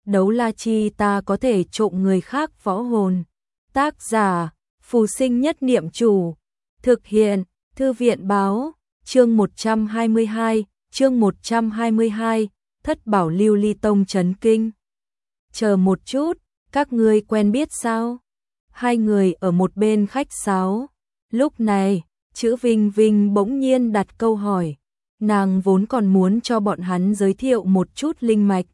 đấu la chi ta có thể trộm người khác võ hồn. Tác giả, Phù Sinh Nhất Niệm Chủ. Thực hiện, Thư viện báo, chương 122, Thất Bảo Lưu Ly Tông chấn kinh. Chờ một chút, các ngươi quen biết sao? Hai người ở một bên khách sáo. Lúc này, chữ Vinh Vinh bỗng nhiên đặt câu hỏi. Nàng vốn còn muốn cho bọn hắn giới thiệu một chút linh mạch.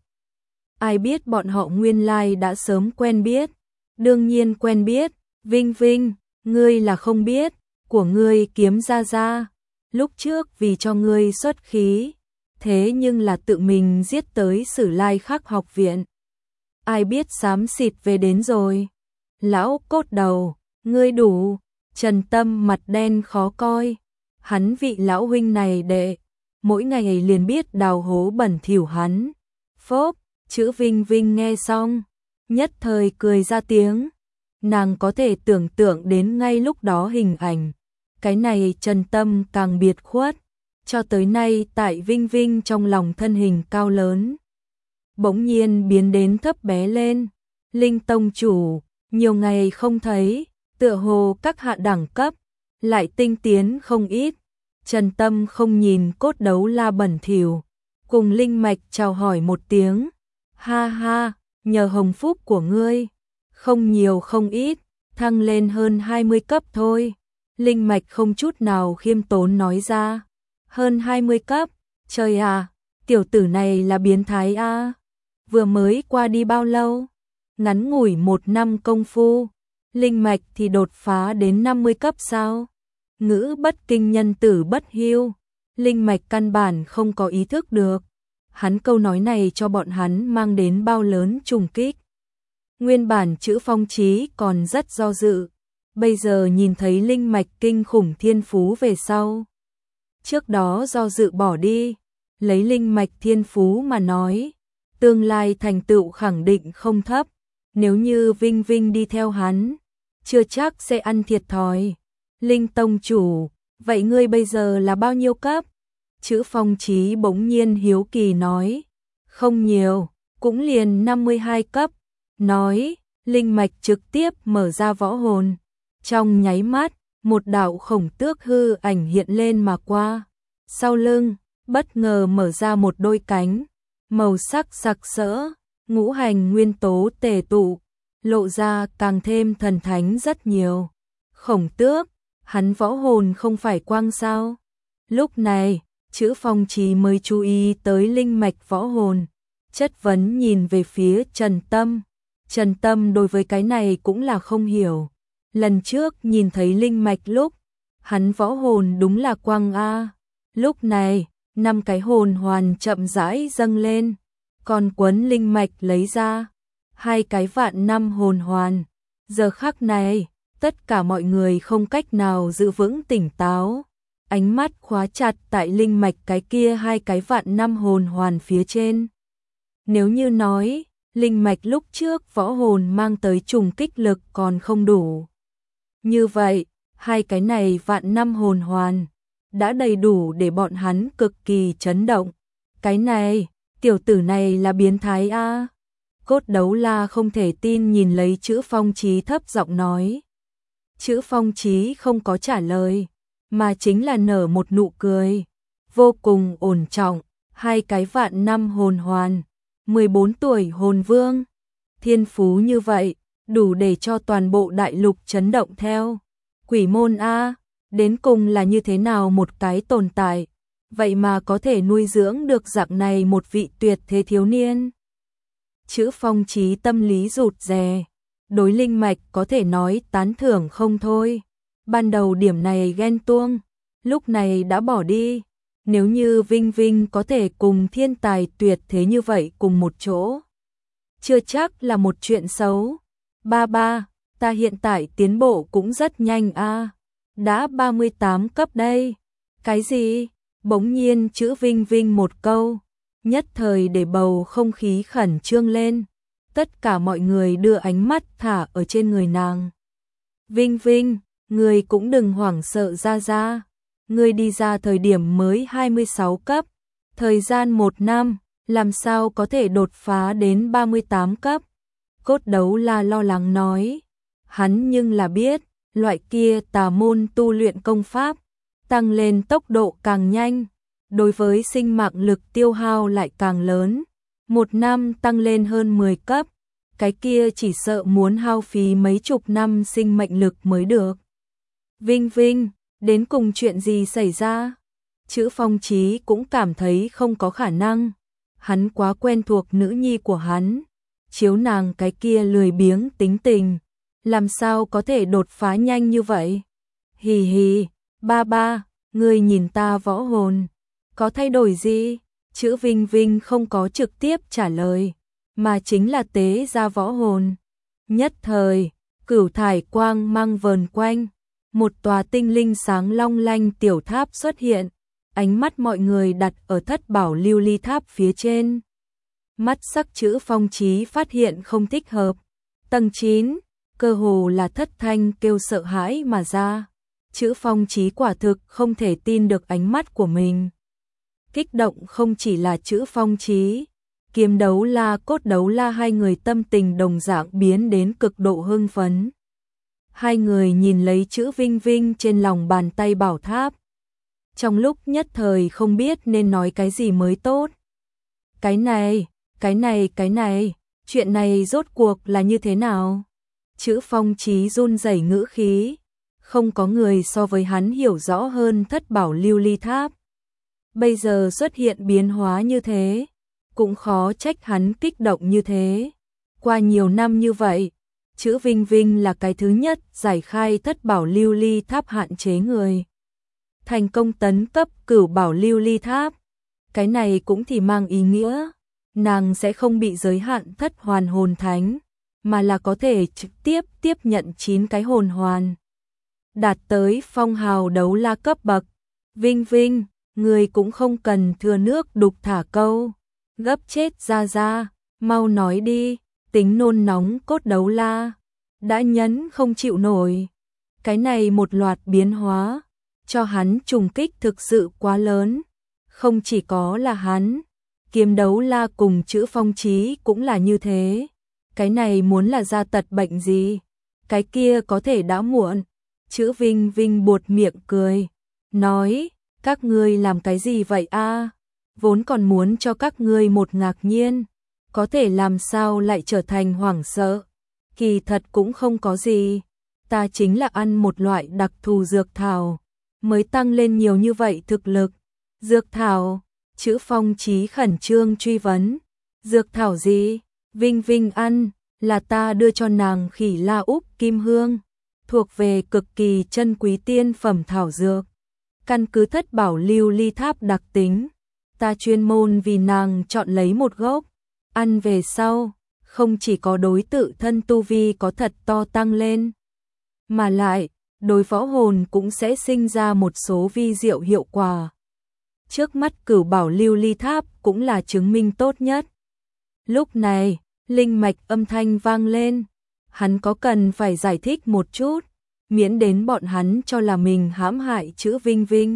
Ai biết bọn họ nguyên lai đã sớm quen biết. Đương nhiên quen biết. Vinh Vinh, ngươi là không biết, của ngươi Kiếm Gia Gia. Lúc trước vì cho ngươi xuất khí, thế nhưng là tự mình giết tới Sử Lai Khắc học viện. Ai biết xám xịt về đến rồi. Lão cốt đầu, ngươi đủ. Trần Tâm mặt đen khó coi. Hắn vị lão huynh này đệ, mỗi ngày liền biết đào hố bẩn thỉu hắn. Phốp, chữ Vinh Vinh nghe xong, nhất thời cười ra tiếng. Nàng có thể tưởng tượng đến ngay lúc đó hình ảnh. Cái này Trần Tâm càng biệt khuất. Cho tới nay tại Vinh Vinh trong lòng thân hình cao lớn, bỗng nhiên biến đến thấp bé lên. Linh tông chủ, nhiều ngày không thấy, tựa hồ các hạ đẳng cấp lại tinh tiến không ít. Trần Tâm không nhìn cốt đấu la bẩn thỉu, cùng linh mạch chào hỏi một tiếng. Ha ha, nhờ hồng phúc của ngươi, không nhiều không ít, thăng lên hơn 20 cấp thôi. Linh mạch không chút nào khiêm tốn nói ra. Hơn 20 cấp, trời à, tiểu tử này là biến thái a. Vừa mới qua đi bao lâu? Ngắn ngủi 1 năm công phu, linh mạch thì đột phá đến 50 cấp sao? Ngữ bất kinh nhân tử bất hiếu, linh mạch căn bản không có ý thức được. Hắn câu nói này cho bọn hắn mang đến bao lớn trùng kích. Nguyên bản chữ Phong Chí còn rất do dự, bây giờ nhìn thấy linh mạch kinh khủng thiên phú về sau. Trước đó do dự bỏ đi, lấy linh mạch thiên phú mà nói, tương lai thành tựu khẳng định không thấp. Nếu như Vinh Vinh đi theo hắn, chưa chắc sẽ ăn thiệt thòi. Linh tông chủ, vậy ngươi bây giờ là bao nhiêu cấp? Chữ Phong Chí bỗng nhiên hiếu kỳ nói. Không nhiều, cũng liền 52 cấp. Nói, linh mạch trực tiếp mở ra võ hồn. Trong nháy mắt, một đạo khổng tước hư ảnh hiện lên mà qua. Sau lưng, bất ngờ mở ra một đôi cánh, màu sắc sặc sỡ, ngũ hành nguyên tố tề tụ, lộ ra càng thêm thần thánh rất nhiều. Khổng tước, hắn võ hồn không phải quang sao? Lúc này, chữ Phong Chí mới chú ý tới linh mạch võ hồn, chất vấn nhìn về phía Trần Tâm. Trần Tâm đối với cái này cũng là không hiểu. Lần trước nhìn thấy linh mạch lúc, hắn võ hồn đúng là quang a. Lúc này, 5 cái hồn hoàn chậm rãi dâng lên, còn quấn linh mạch lấy ra 2 cái vạn năm hồn hoàn. Giờ khắc này, tất cả mọi người không cách nào giữ vững tỉnh táo, ánh mắt khóa chặt tại linh mạch cái kia 2 cái vạn năm hồn hoàn phía trên. Nếu như nói, linh mạch lúc trước võ hồn mang tới trùng kích lực còn không đủ, như vậy, 2 cái này vạn năm hồn hoàn đã đầy đủ để bọn hắn cực kỳ chấn động. Cái này, tiểu tử này là biến thái a. Cốt đấu la không thể tin nhìn lấy chữ Phong Chí thấp giọng nói. Chữ Phong Chí không có trả lời, mà chính là nở một nụ cười, vô cùng ổn trọng. 2 cái vạn năm hồn hoàn, 14 tuổi hồn vương, thiên phú như vậy, đủ để cho toàn bộ đại lục chấn động theo. Quỷ môn a, đến cùng là như thế nào một cái tồn tại, vậy mà có thể nuôi dưỡng được dạng này một vị tuyệt thế thiếu niên. Chữ Phong Chí tâm lý rụt rè, đối linh mạch có thể nói tán thưởng không thôi. Ban đầu điểm này ghen tuông, lúc này đã bỏ đi. Nếu như Vinh Vinh có thể cùng thiên tài tuyệt thế như vậy cùng một chỗ, chưa chắc là một chuyện xấu. Ba, ta hiện tại tiến bộ cũng rất nhanh a. Đã 38 cấp đây. Cái gì? Bỗng nhiên chữ Vinh Vinh một câu, nhất thời để bầu không khí khẩn trương lên. Tất cả mọi người đưa ánh mắt thả ở trên người nàng. Vinh Vinh, ngươi cũng đừng hoảng sợ ra ra. Ngươi đi ra thời điểm mới 26 cấp, thời gian 1 năm, làm sao có thể đột phá đến 38 cấp? Cốt Đấu La lo lắng nói. Hắn nhưng là biết, loại kia tà môn tu luyện công pháp, tăng lên tốc độ càng nhanh, đối với sinh mạng lực tiêu hao lại càng lớn. Một năm tăng lên hơn 10 cấp, cái kia chỉ sợ muốn hao phí mấy chục năm sinh mệnh lực mới được. Vinh Vinh, đến cùng chuyện gì xảy ra? Chữ Phong Chí cũng cảm thấy không có khả năng. Hắn quá quen thuộc nữ nhi của hắn, chiếu nàng cái kia lười biếng tính tình, làm sao có thể đột phá nhanh như vậy? Hì hì, ba ba, ngươi nhìn ta võ hồn, có thay đổi gì? Chữ Vinh Vinh không có trực tiếp trả lời, mà chính là tế ra võ hồn. Nhất thời, cửu thải quang mang vờn quanh, một tòa tinh linh sáng long lanh tiểu tháp xuất hiện, ánh mắt mọi người đặt ở thất bảo lưu ly tháp phía trên. Mắt sắc Chữ Phong Chí phát hiện không thích hợp. Tầng 9, cơ hồ là thất thanh kêu sợ hãi mà ra. Chữ Phong Chí quả thực không thể tin được ánh mắt của mình. Kích động không chỉ là Chữ Phong Chí, Kiếm Đấu La, Cốt Đấu La hai người tâm tình đồng dạng biến đến cực độ hưng phấn. Hai người nhìn lấy chữ Vinh Vinh trên lòng bàn tay bảo tháp. Trong lúc nhất thời không biết nên nói cái gì mới tốt. Cái này, chuyện này rốt cuộc là như thế nào? Chữ Phong Chí run rẩy ngữ khí, không có người so với hắn hiểu rõ hơn thất bảo lưu ly tháp. Bây giờ xuất hiện biến hóa như thế, cũng khó trách hắn kích động như thế. Qua nhiều năm như vậy, chữ Vinh Vinh là cái thứ nhất giải khai thất bảo lưu ly tháp hạn chế người. Thành công tấn cấp cửu bảo lưu ly tháp. Cái này cũng thì mang ý nghĩa, nàng sẽ không bị giới hạn thất hoàn hồn thánh, mà là có thể trực tiếp tiếp nhận 9 cái hồn hoàn. Đạt tới phong hào đấu la cấp bậc. Vinh Vinh, người cũng không cần thừa nước đục thả câu. Gấp chết ra, mau nói đi, tính nôn nóng Cốt Đấu La. Đã nhấn không chịu nổi. Cái này một loạt biến hóa, cho hắn trùng kích thực sự quá lớn. Không chỉ có là hắn, Kiếm Đấu La cùng chữ Phong Chí cũng là như thế. Cái này muốn là ra tật bệnh gì? Cái kia có thể đã muộn. Chữ Vinh Vinh buột miệng cười, nói, các ngươi làm cái gì vậy a? Vốn còn muốn cho các ngươi một ngạc nhiên, có thể làm sao lại trở thành hoảng sợ? Kỳ thật cũng không có gì, ta chính là ăn một loại đặc thù dược thảo, mới tăng lên nhiều như vậy thực lực. Dược thảo? Chữ Phong Chí khẩn trương truy vấn. Dược thảo gì? Vinh Vinh ăn, là ta đưa cho nàng Khỉ La Úc Kim Hương, thuộc về cực kỳ chân quý tiên phẩm thảo dược. Căn cứ thất bảo lưu ly tháp đặc tính, ta chuyên môn vì nàng chọn lấy một gốc, ăn về sau, không chỉ có đối tự thân tu vi có thật to tăng lên, mà lại, đối võ hồn cũng sẽ sinh ra một số vi diệu hiệu quả. Trước mắt cửu bảo lưu ly tháp cũng là chứng minh tốt nhất. Lúc này, linh mạch âm thanh vang lên, hắn có cần phải giải thích một chút, miễn đến bọn hắn cho là mình hãm hại chữ Vinh Vinh.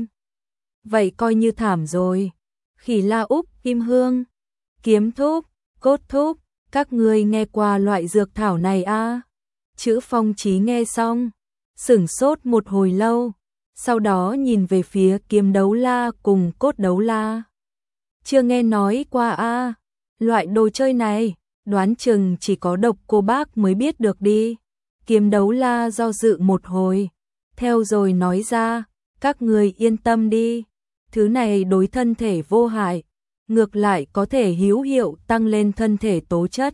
Vậy coi như thảm rồi. Khỉ La Úc Kim Hương, Kiếm Thúc, Cốt Thúc, các ngươi nghe qua loại dược thảo này a? Chữ Phong Chí nghe xong, sửng sốt một hồi lâu, sau đó nhìn về phía Kiếm Đấu La cùng Cốt Đấu La. Chưa nghe nói qua a? Loại đồ chơi này, đoán chừng chỉ có độc cô bác mới biết được đi. Kiếm Đấu La do dự một hồi, theo rồi nói ra, các người yên tâm đi, thứ này đối thân thể vô hại, ngược lại có thể hữu hiệu tăng lên thân thể tố chất.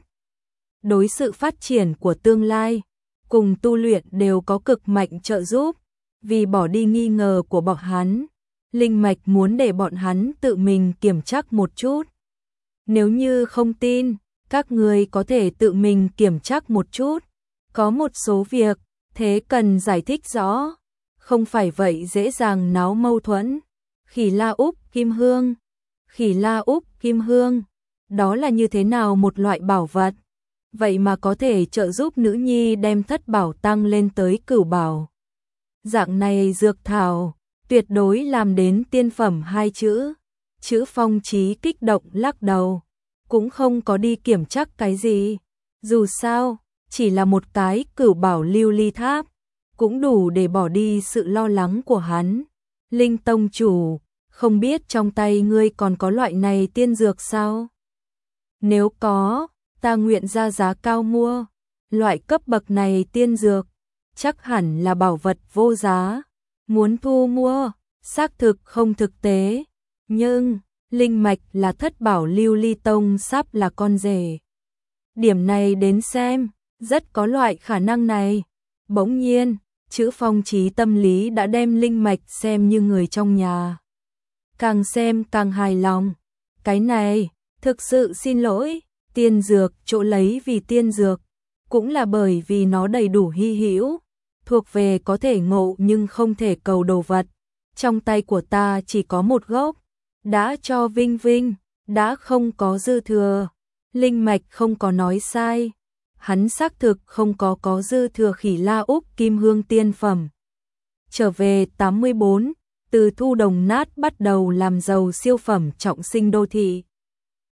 Đối sự phát triển của tương lai, cùng tu luyện đều có cực mạnh trợ giúp, vì bỏ đi nghi ngờ của bọn hắn, linh mạch muốn để bọn hắn tự mình kiểm tra một chút. Nếu như không tin, các người có thể tự mình kiểm tra một chút. Có một số việc, thế cần giải thích rõ, không phải vậy dễ dàng náo mâu thuẫn. Khỉ La Úc Kim Hương, Khỉ La Úc Kim Hương, đó là như thế nào một loại bảo vật? Vậy mà có thể trợ giúp nữ nhi đem thất bảo tăng lên tới cửu bảo. Dạng này dược thảo, tuyệt đối làm đến tiên phẩm 2 chữ. Chữ Phong Chí kích động lắc đầu, cũng không có đi kiểm chắc cái gì. Dù sao, chỉ là một cái cửu bảo lưu ly tháp, cũng đủ để bỏ đi sự lo lắng của hắn. Linh tông chủ, không biết trong tay ngươi còn có loại này tiên dược sao? Nếu có, ta nguyện ra giá cao mua. Loại cấp bậc này tiên dược, chắc hẳn là bảo vật vô giá. Muốn thu mua, xác thực không thực tế. Nhưng, linh mạch là thất bảo lưu ly tông sắp là con rể. Điểm này đến xem, rất có loại khả năng này. Bỗng nhiên, chữ Phong Chí tâm lý đã đem linh mạch xem như người trong nhà. Càng xem càng hài lòng. Cái này, thực sự xin lỗi, tiên dược chỗ lấy vì tiên dược, cũng là bởi vì nó đầy đủ hy hữu, thuộc về có thể ngộ nhưng không thể cầu đồ vật. Trong tay của ta chỉ có một gốc, đã cho Vinh Vinh, đã không có dư thừa. Linh mạch không có nói sai, hắn xác thực không có dư thừa Khỉ La Úc kim hương tiên phẩm. Trở về 84, từ thu đồng nát bắt đầu làm giàu siêu phẩm trọng sinh đô thị.